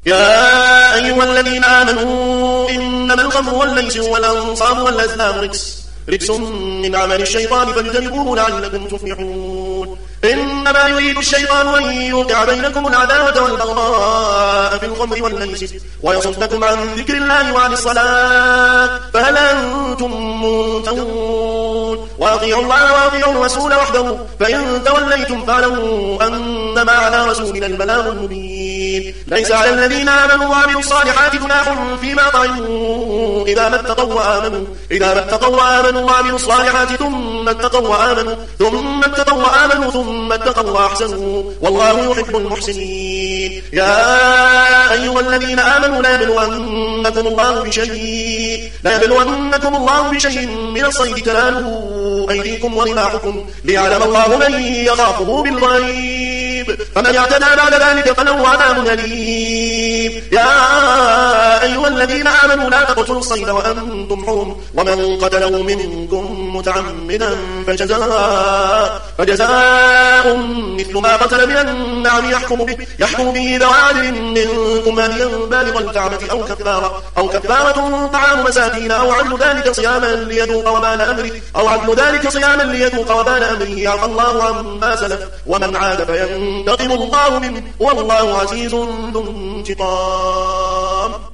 يا أيها الذين آمنوا إنما الخمر والميسر والأنصاب والأزلام رجس من عمل الشيطان فاجتنبوه لعلكم تفلحون. إنما يريد الشيطان أن يوقع بينكم العداوة والبغضاء في الخمر والميسر ويصدكم عن ذكر الله وعن الصلاة فهل أنتم منتهون. وأطيعوا الله وأطيعوا الرسول وحده فإن توليتم فاعلموا أنما على رسولنا البلاغ المبين. ليس على الذين آمنوا وعملوا الصالحات جناح فيما طعموا إذا ما اتقوا وآمنوا وعملوا الصالحات ثم اتقوا وآمنوا ثم اتقوا وأحسنوا والله يحب المحسنين. يا أيها الذين آمنوا لا يبلونكم الله بشيء من الصيد تناله أيديكم ورماحكم ليعلم الله من يخافه بالغيب فمن اعتدى بعد ذلك فله عذاب أليم. يا أيها الذين آمنوا لا تقتلوا الصيد وأنتم حرم ومن قتله منكم متعمدا فجزاء مثل ما قتل من النعم يحكم به ذو عدل منكم هديا بالغ الكعبة أو كفارة طعام مساكين أو عدل ذلك صياما ليذوق وبال أمره يعفى الله عما سلف ومن عاد فينتقم الله منه والله عزيز ذو انتقام.